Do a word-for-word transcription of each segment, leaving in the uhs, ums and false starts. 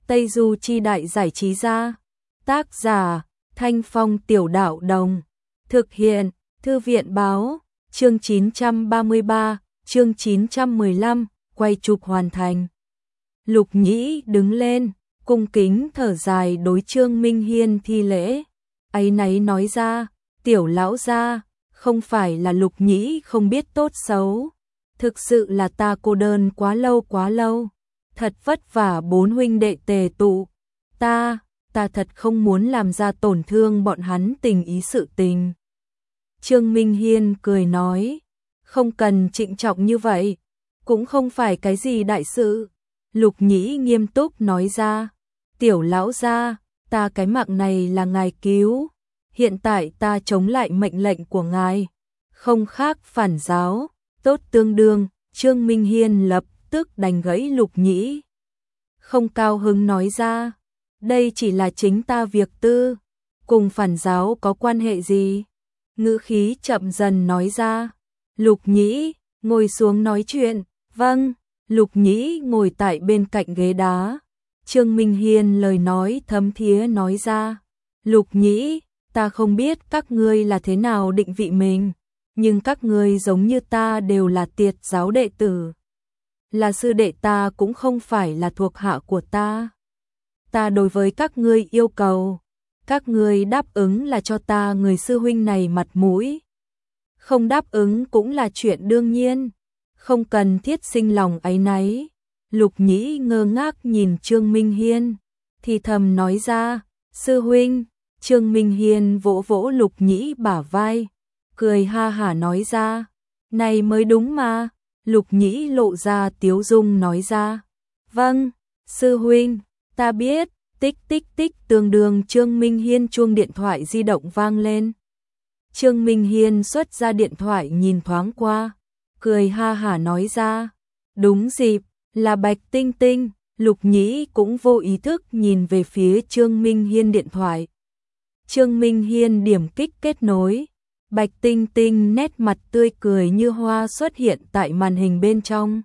Tây Du Chi Đại Giải Trí Gia. Tác giả Thanh Phong Tiểu Đạo Đồng. Thực hiện Thư viện Báo. Chương chín trăm ba mươi ba, chương chín trăm mười lăm, quay chụp hoàn thành. Lục Nhĩ đứng lên, cung kính thở dài đối Trương Minh Hiên thi lễ. Áy náy nói ra, tiểu lão gia, không phải là Lục Nhĩ không biết tốt xấu. Thực sự là ta cô đơn quá lâu quá lâu. Thật vất vả bốn huynh đệ tề tụ. Ta, ta thật không muốn làm ra tổn thương bọn hắn tình ý sự tình. Trương Minh Hiên cười nói, không cần trịnh trọng như vậy, cũng không phải cái gì đại sự. Lục Nhĩ nghiêm túc nói ra, tiểu lão gia, ta cái mạng này là ngài cứu, hiện tại ta chống lại mệnh lệnh của ngài, không khác phản giáo, tốt tương đương. Trương Minh Hiên lập tức đánh gãy Lục Nhĩ. Không cao hứng nói ra, đây chỉ là chính ta việc tư, cùng phản giáo có quan hệ gì? Ngữ khí chậm dần nói ra. Lục Nhĩ, ngồi xuống nói chuyện. Vâng. Lục Nhĩ ngồi tại bên cạnh ghế đá. Trương Minh Hiên lời nói thấm thía nói ra. Lục Nhĩ, ta không biết các ngươi là thế nào định vị mình, nhưng các ngươi giống như ta đều là tiệt giáo đệ tử. Là sư đệ ta cũng không phải là thuộc hạ của ta. Ta đối với các ngươi yêu cầu, các ngươi đáp ứng là cho ta người sư huynh này mặt mũi. Không đáp ứng cũng là chuyện đương nhiên, không cần thiết sinh lòng áy náy. Lục Nhĩ ngơ ngác nhìn Trương Minh Hiên, thì thầm nói ra, sư huynh. Trương Minh Hiên vỗ vỗ Lục Nhĩ bả vai, cười ha hả nói ra, này mới đúng mà. Lục Nhĩ lộ ra tiếu dung nói ra, vâng, sư huynh, ta biết. Tích tích tích tương đương Trương Minh Hiên chuông điện thoại di động vang lên. Trương Minh Hiên xuất ra điện thoại nhìn thoáng qua, cười ha hả nói ra, đúng dịp, là Bạch Tinh Tinh. Lục Nhĩ cũng vô ý thức nhìn về phía Trương Minh Hiên điện thoại. Trương Minh Hiên điểm kích kết nối, Bạch Tinh Tinh nét mặt tươi cười như hoa xuất hiện tại màn hình bên trong.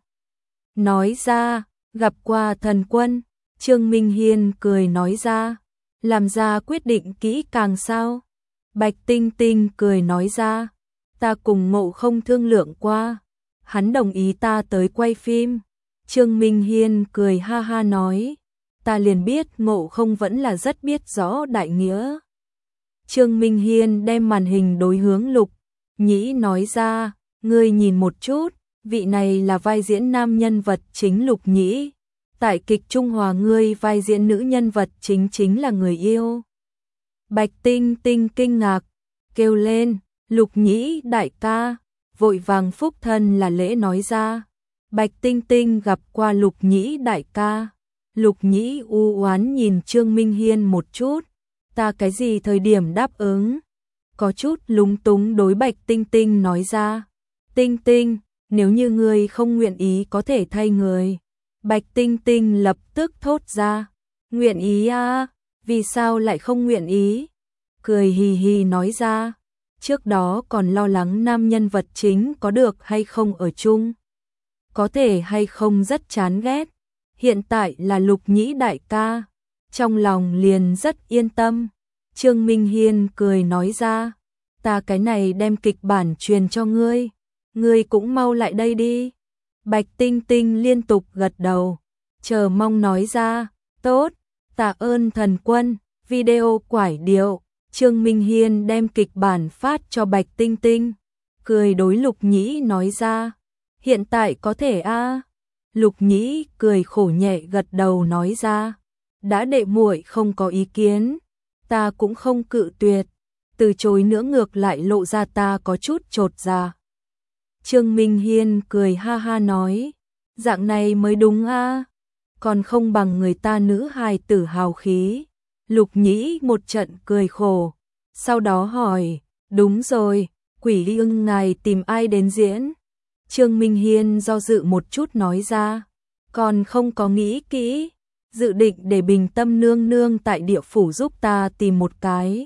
Nói ra, gặp qua thần quân. Trương Minh Hiên cười nói ra, làm ra quyết định kỹ càng sao? Bạch Tinh Tinh cười nói ra, ta cùng Ngộ Không thương lượng qua, hắn đồng ý ta tới quay phim. Trương Minh Hiên cười ha ha nói, ta liền biết Ngộ Không vẫn là rất biết rõ đại nghĩa. Trương Minh Hiên đem màn hình đối hướng Lục Nhĩ nói ra, ngươi nhìn một chút, vị này là vai diễn nam nhân vật chính Lục Nhĩ. Tại kịch Trung Hòa ngươi vai diễn nữ nhân vật chính chính là người yêu. Bạch Tinh Tinh kinh ngạc, kêu lên, Lục Nhĩ đại ca, vội vàng phúc thân là lễ nói ra. Bạch Tinh Tinh gặp qua Lục Nhĩ đại ca. Lục Nhĩ u oán nhìn Trương Minh Hiên một chút, ta cái gì thời điểm đáp ứng? Có chút lúng túng đối Bạch Tinh Tinh nói ra. Tinh Tinh, nếu như ngươi không nguyện ý có thể thay người. Bạch Tinh Tinh lập tức thốt ra, nguyện ý à, vì sao lại không nguyện ý? Cười hì hì nói ra, trước đó còn lo lắng nam nhân vật chính có được hay không ở chung, có thể hay không rất chán ghét, hiện tại là Lục Nhĩ đại ca, trong lòng liền rất yên tâm. Trương Minh Hiên cười nói ra, ta cái này đem kịch bản truyền cho ngươi, ngươi cũng mau lại đây đi. Bạch Tinh Tinh liên tục gật đầu, chờ mong nói ra, tốt, tạ ơn thần quân. Video quải điệu, Trương Minh Hiên đem kịch bản phát cho Bạch Tinh Tinh, cười đối Lục Nhĩ nói ra, hiện tại có thể a? À? Lục Nhĩ cười khổ nhẹ gật đầu nói ra, đã đệ muội không có ý kiến, ta cũng không cự tuyệt, từ chối nữa ngược lại lộ ra ta có chút chột dạ. Trương Minh Hiên cười ha ha nói, dạng này mới đúng a, à? Còn không bằng người ta nữ hài tử hào khí. Lục Nhĩ một trận cười khổ, sau đó hỏi, đúng rồi, Quỷ Ưng ngài tìm ai đến diễn? Trương Minh Hiên do dự một chút nói ra, còn không có nghĩ kỹ, dự định để Bình Tâm nương nương tại địa phủ giúp ta tìm một cái.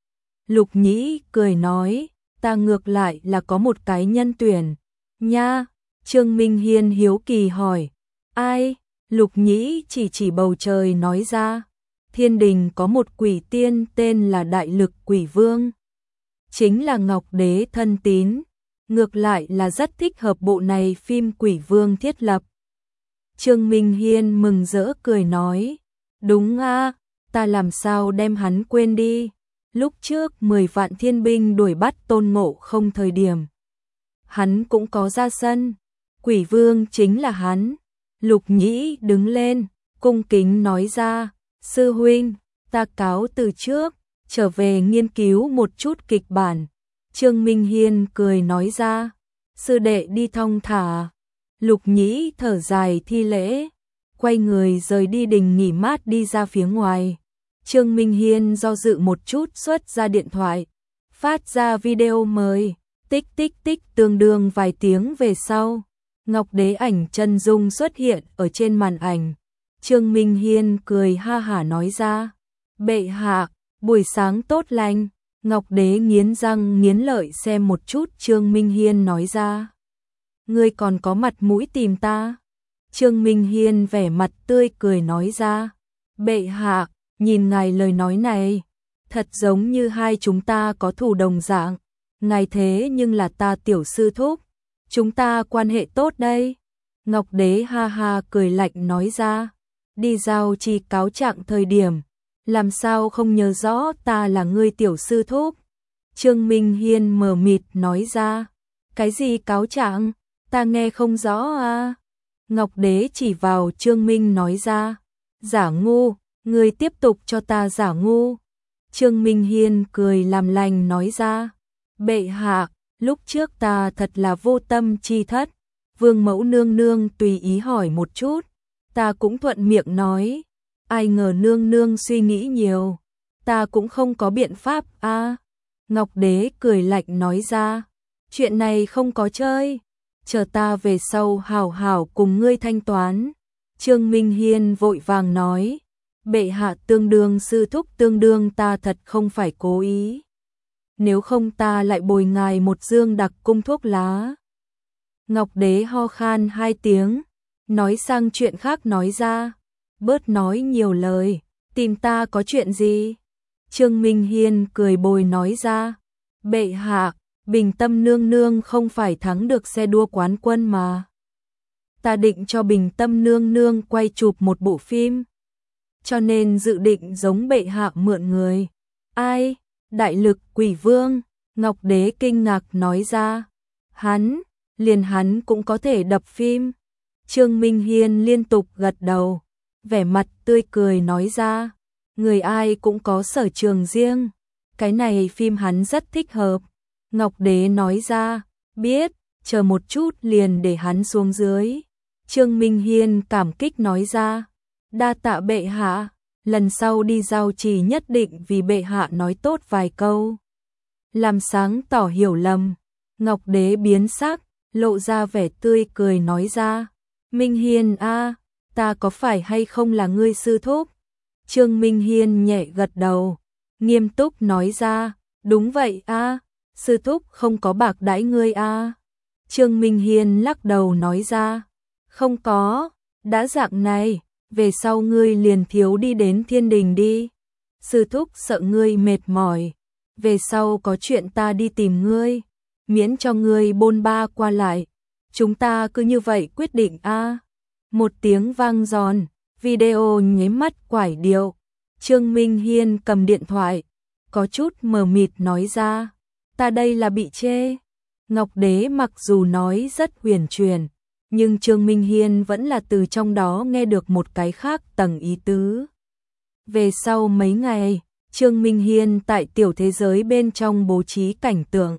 Lục Nhĩ cười nói, ta ngược lại là có một cái nhân tuyển, nha. Trương Minh Hiên hiếu kỳ hỏi, ai? Lục Nhĩ chỉ chỉ bầu trời nói ra, thiên đình có một quỷ tiên tên là Đại Lực Quỷ Vương. Chính là Ngọc Đế thân tín, ngược lại là rất thích hợp bộ này phim Quỷ Vương thiết lập. Trương Minh Hiên mừng rỡ cười nói, đúng a, ta làm sao đem hắn quên đi, lúc trước mười vạn thiên binh đuổi bắt Tôn Ngộ Không thời điểm. Hắn cũng có ra sân, Quỷ Vương chính là hắn. Lục Nhĩ đứng lên, cung kính nói ra, sư huynh, ta cáo từ trước, trở về nghiên cứu một chút kịch bản. Trương Minh Hiên cười nói ra, sư đệ đi thong thả. Lục Nhĩ thở dài thi lễ, quay người rời đi đình nghỉ mát đi ra phía ngoài. Trương Minh Hiên do dự một chút xuất ra điện thoại, phát ra video mời, tích tích tích tương đương vài tiếng về sau. Ngọc Đế ảnh chân dung xuất hiện ở trên màn ảnh. Trương Minh Hiên cười ha hả nói ra, bệ hạ, buổi sáng tốt lành. Ngọc Đế nghiến răng nghiến lợi xem một chút Trương Minh Hiên nói ra, ngươi còn có mặt mũi tìm ta. Trương Minh Hiên vẻ mặt tươi cười nói ra, bệ hạ, nhìn ngài lời nói này, thật giống như hai chúng ta có thù đồng dạng. Ngài thế nhưng là ta tiểu sư thúc, chúng ta quan hệ tốt đây. Ngọc Đế ha ha cười lạnh nói ra, đi giao trì cáo trạng thời điểm, làm sao không nhớ rõ ta là ngươi tiểu sư thúc. Trương Minh Hiên mờ mịt nói ra, cái gì cáo trạng, ta nghe không rõ à. Ngọc Đế chỉ vào Trương Minh nói ra, giả ngu, ngươi tiếp tục cho ta giả ngu. Trương Minh Hiên cười làm lành nói ra, bệ hạ, lúc trước ta thật là vô tâm chi thất, Vương mẫu nương nương tùy ý hỏi một chút, ta cũng thuận miệng nói, ai ngờ nương nương suy nghĩ nhiều, ta cũng không có biện pháp a. À. Ngọc Đế cười lạnh nói ra, chuyện này không có chơi, chờ ta về sau hảo hảo cùng ngươi thanh toán. Trương Minh Hiên vội vàng nói, bệ hạ tương đương sư thúc tương đương ta thật không phải cố ý. Nếu không ta lại bồi ngài một dương đặc cung thuốc lá. Ngọc Đế ho khan hai tiếng, nói sang chuyện khác nói ra, bớt nói nhiều lời, tìm ta có chuyện gì? Trương Minh Hiên cười bồi nói ra, bệ hạ, Bình Tâm nương nương không phải thắng được xe đua quán quân mà. Ta định cho Bình Tâm nương nương quay chụp một bộ phim, cho nên dự định giống bệ hạ mượn người. Ai? Đại Lực Quỷ Vương. Ngọc Đế kinh ngạc nói ra, hắn, liền hắn cũng có thể đập phim. Trương Minh Hiên liên tục gật đầu, vẻ mặt tươi cười nói ra, người ai cũng có sở trường riêng, cái này phim hắn rất thích hợp. Ngọc Đế nói ra, biết, chờ một chút liền để hắn xuống dưới. Trương Minh Hiên cảm kích nói ra, đa tạ bệ hạ, lần sau đi giao trì nhất định vì bệ hạ nói tốt vài câu, làm sáng tỏ hiểu lầm. Ngọc Đế biến sắc, lộ ra vẻ tươi cười nói ra, Minh Hiên a, ta có phải hay không là ngươi sư thúc? Trương Minh Hiên nhẹ gật đầu, nghiêm túc nói ra, đúng vậy a, sư thúc không có bạc đãi ngươi a. Trương Minh Hiên lắc đầu nói ra, không có, đã dạng này, về sau ngươi liền thiếu đi đến thiên đình đi. Sư thúc sợ ngươi mệt mỏi, về sau có chuyện ta đi tìm ngươi, miễn cho ngươi bôn ba qua lại. Chúng ta cứ như vậy quyết định a. Một tiếng vang giòn, video nháy mắt quải điệu. Trương Minh Hiên cầm điện thoại, có chút mờ mịt nói ra, ta đây là bị chê. Ngọc Đế mặc dù nói rất huyền truyền, nhưng Trương Minh Hiên vẫn là từ trong đó nghe được một cái khác tầng ý tứ. Về sau mấy ngày, Trương Minh Hiên tại tiểu thế giới bên trong bố trí cảnh tượng.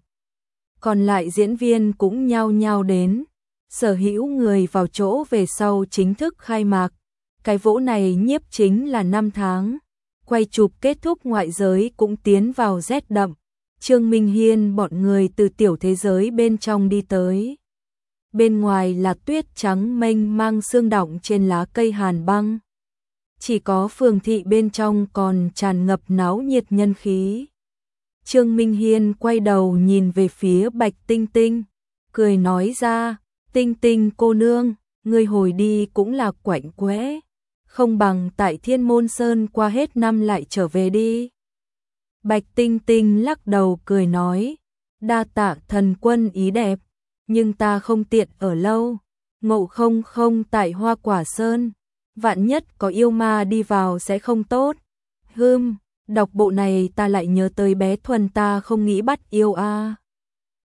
Còn lại diễn viên cũng nhao nhao đến, sở hữu người vào chỗ về sau chính thức khai mạc. Cái vỗ này nhiếp chính là năm tháng, quay chụp kết thúc ngoại giới cũng tiến vào rét đậm. Trương Minh Hiên bọn người từ tiểu thế giới bên trong đi tới. Bên ngoài là tuyết trắng mênh mang sương đọng trên lá cây hàn băng. Chỉ có phường thị bên trong còn tràn ngập náo nhiệt nhân khí. Trương Minh Hiên quay đầu nhìn về phía Bạch Tinh Tinh, cười nói ra, Tinh Tinh cô nương, ngươi hồi đi cũng là quạnh quẽ, không bằng tại Thiên Môn Sơn qua hết năm lại trở về đi. Bạch Tinh Tinh lắc đầu cười nói, đa tạ thần quân ý đẹp, nhưng ta không tiện ở lâu. Ngộ không không tại Hoa Quả Sơn, vạn nhất có yêu ma đi vào sẽ không tốt. Hừm, đọc bộ này ta lại nhớ tới bé Thuần, ta không nghĩ bắt yêu a.